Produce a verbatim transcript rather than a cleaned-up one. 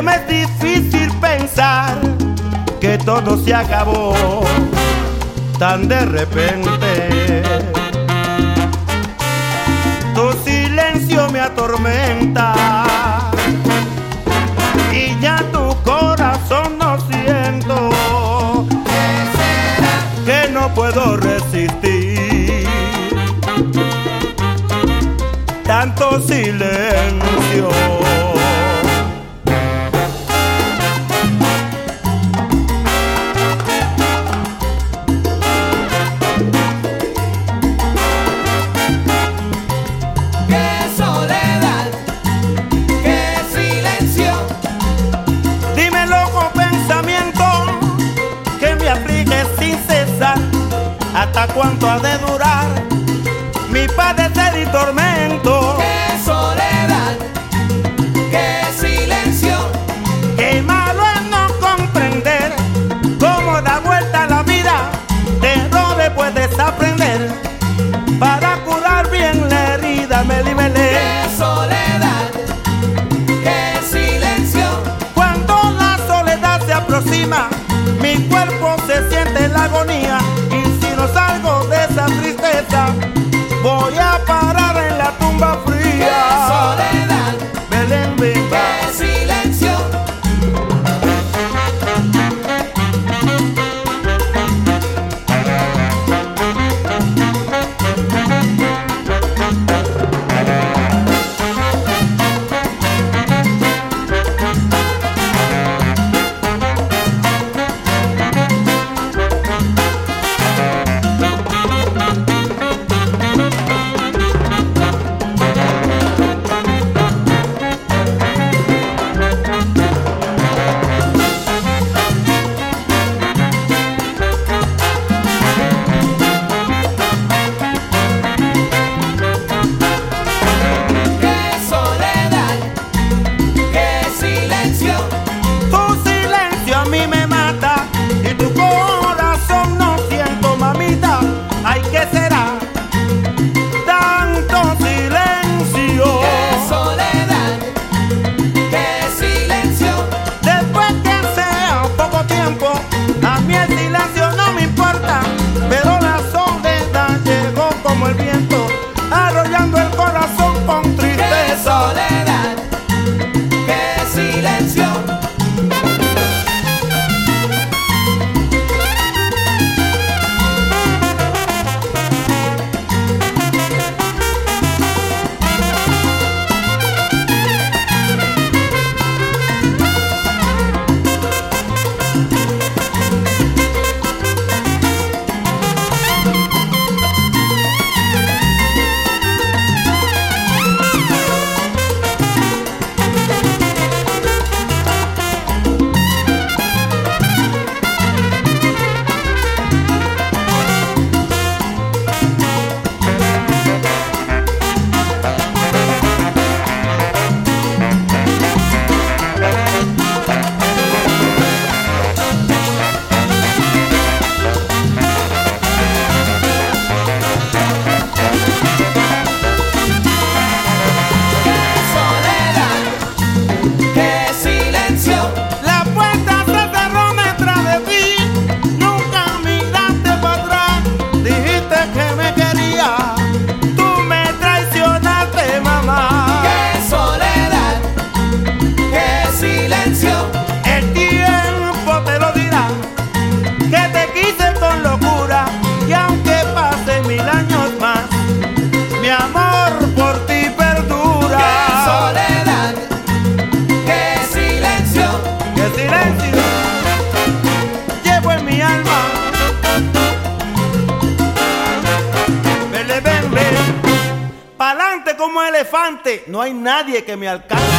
me es difícil pensar que todo se acabó tan de repente. Tu silencio me atormenta y ya tu corazón no siento. ¿Qué será? Que no puedo resistir tanto silencio. ¿Hasta cuánto ha de durar mi padecer y tormento? ¡Qué soledad! ¡Qué silencio! Qué malo es no comprender cómo da vuelta la vida. De errores puedes aprender para curar bien la herida. Me libelé. ¡Qué soledad! ¡Qué silencio! Cuando la soledad se aproxima, mi cuerpo se siente en la agonía. No salgo de esa tristeza, voy a parar en la tumba fría. ¡Qué soledad! Belén, viva. ¡Qué silencio! Como elefante, no hay nadie que me alcance.